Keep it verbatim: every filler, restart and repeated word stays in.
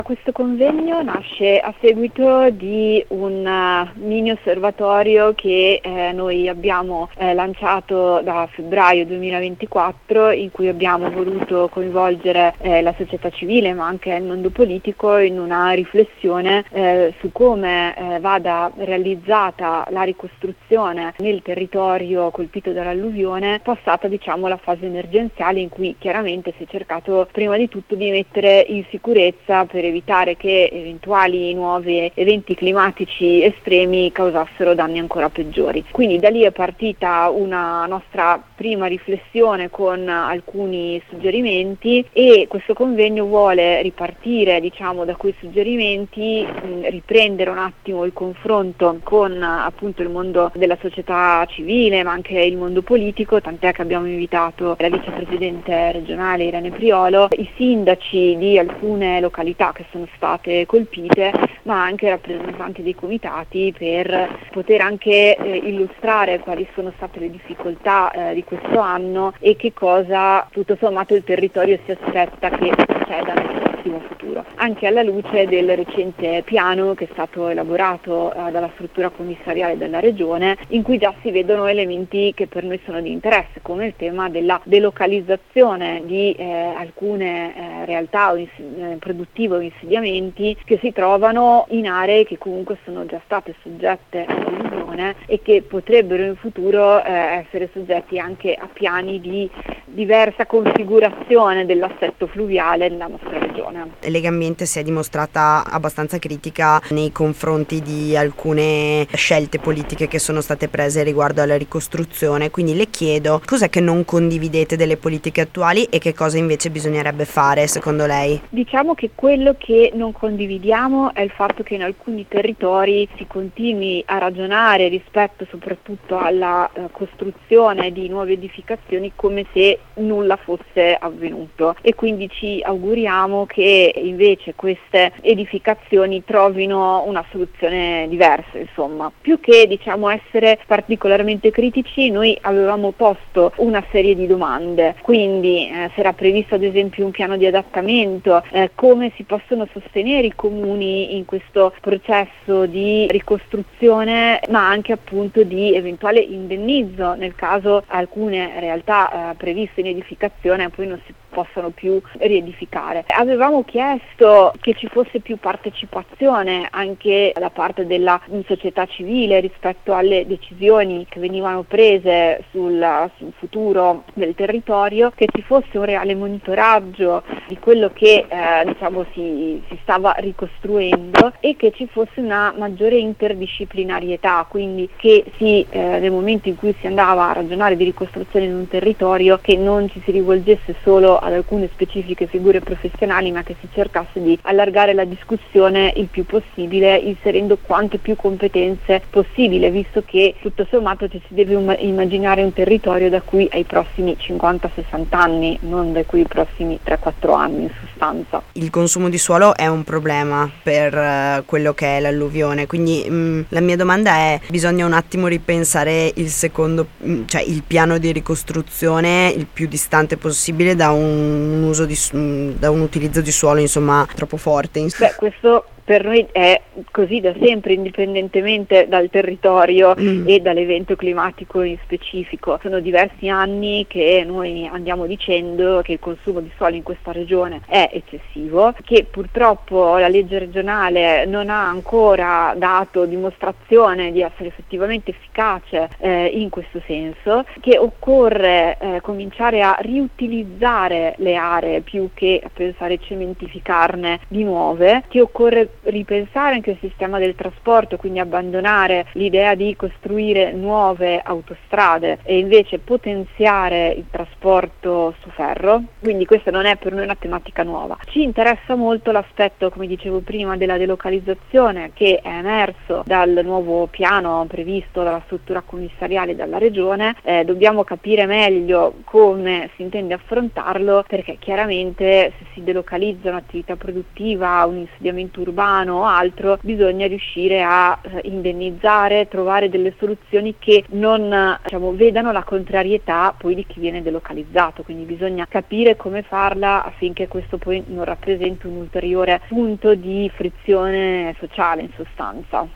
Questo convegno nasce a seguito di un uh, mini osservatorio che eh, noi abbiamo eh, lanciato da febbraio duemilaventiquattro, in cui abbiamo voluto coinvolgere eh, la società civile ma anche il mondo politico in una riflessione eh, su come eh, vada realizzata la ricostruzione nel territorio colpito dall'alluvione, passata diciamo la fase emergenziale, in cui chiaramente si è cercato prima di tutto di mettere in sicurezza per evitare che eventuali nuovi eventi climatici estremi causassero danni ancora peggiori. Quindi da lì è partita una nostra prima riflessione con alcuni suggerimenti, e questo convegno vuole ripartire diciamo da quei suggerimenti, mh, riprendere un attimo il confronto con appunto il mondo della società civile ma anche il mondo politico, tant'è che abbiamo invitato la vicepresidente regionale Irene Priolo, i sindaci di alcune località che sono state colpite, ma anche rappresentanti dei comitati, per poter anche eh, illustrare quali sono state le difficoltà eh, di questo anno e che cosa tutto sommato il territorio si aspetta che succeda nel prossimo futuro, anche alla luce del recente piano che è stato elaborato eh, dalla struttura commissariale della regione, in cui già si vedono elementi che per noi sono di interesse, come il tema della delocalizzazione di eh, alcune eh, realtà o ins- eh, produttive o insediamenti che si trovano in aree che comunque sono già state soggette all'alluvione e che potrebbero in futuro eh, essere soggetti anche a piani di diversa configurazione dell'assetto fluviale nella nostra regione. Legambiente si è dimostrata abbastanza critica nei confronti di alcune scelte politiche che sono state prese riguardo alla ricostruzione, quindi le chiedo cos'è che non condividete delle politiche attuali e che cosa invece bisognerebbe fare secondo lei? Diciamo che quello che non condividiamo è il fatto che in alcuni territori si continui a ragionare rispetto soprattutto alla eh, costruzione di nuove edificazioni come se nulla fosse avvenuto, e quindi ci auguriamo che invece queste edificazioni trovino una soluzione diversa. Insomma, più che diciamo essere particolarmente critici, noi avevamo posto una serie di domande, quindi eh, si era previsto ad esempio un piano di adattamento, eh, come si possono sostenere i comuni in questo processo di ricostruzione, ma anche appunto di eventuale indennizzo nel caso alcune realtà eh, previste in edificazione poi non si possano più riedificare. Avevamo chiesto che ci fosse più partecipazione anche da parte della società civile rispetto alle decisioni che venivano prese sul, sul futuro del territorio, che ci fosse un reale monitoraggio di quello che eh, diciamo si, si stava ricostruendo, e che ci fosse una maggiore interdisciplinarietà, quindi che si eh, nel momento in cui si andava a ragionare di ricostruzione in un territorio, che non ci si rivolgesse solo ad alcune specifiche figure professionali, ma che si cercasse di allargare la discussione il più possibile, inserendo quante più competenze possibile, visto che tutto sommato ci si deve um- immaginare un territorio da qui ai prossimi cinquanta sessanta anni, non da qui ai prossimi tre quattro anni in sostanza. Il consumo di suolo è un problema per uh, quello che è l'alluvione, quindi mh, la mia domanda è: bisogna un attimo ripensare il secondo, mh, cioè il piano di ricostruzione il più distante possibile da un un uso di da un utilizzo di suolo insomma troppo forte. Beh, questo per noi è così da sempre, indipendentemente dal territorio mm. e dall'evento climatico in specifico. Sono diversi anni che noi andiamo dicendo che il consumo di suolo in questa regione è eccessivo, che purtroppo la legge regionale non ha ancora dato dimostrazione di essere effettivamente efficace eh, in questo senso, che occorre eh, cominciare a riutilizzare le aree più che a pensare a cementificarne di nuove, che occorre ripensare anche il sistema del trasporto, quindi abbandonare l'idea di costruire nuove autostrade e invece potenziare il trasporto su ferro. Quindi questa non è per noi una tematica nuova. Ci interessa molto l'aspetto, come dicevo prima, della delocalizzazione, che è emerso dal nuovo piano previsto dalla struttura commissariale dalla regione. Eh, dobbiamo capire meglio come si intende affrontarlo, perché chiaramente se si delocalizza un'attività produttiva, un insediamento urbano piano o altro, bisogna riuscire a eh, indennizzare, trovare delle soluzioni che non eh, diciamo, vedano la contrarietà poi di chi viene delocalizzato, quindi bisogna capire come farla affinché questo poi non rappresenti un ulteriore punto di frizione sociale in sostanza.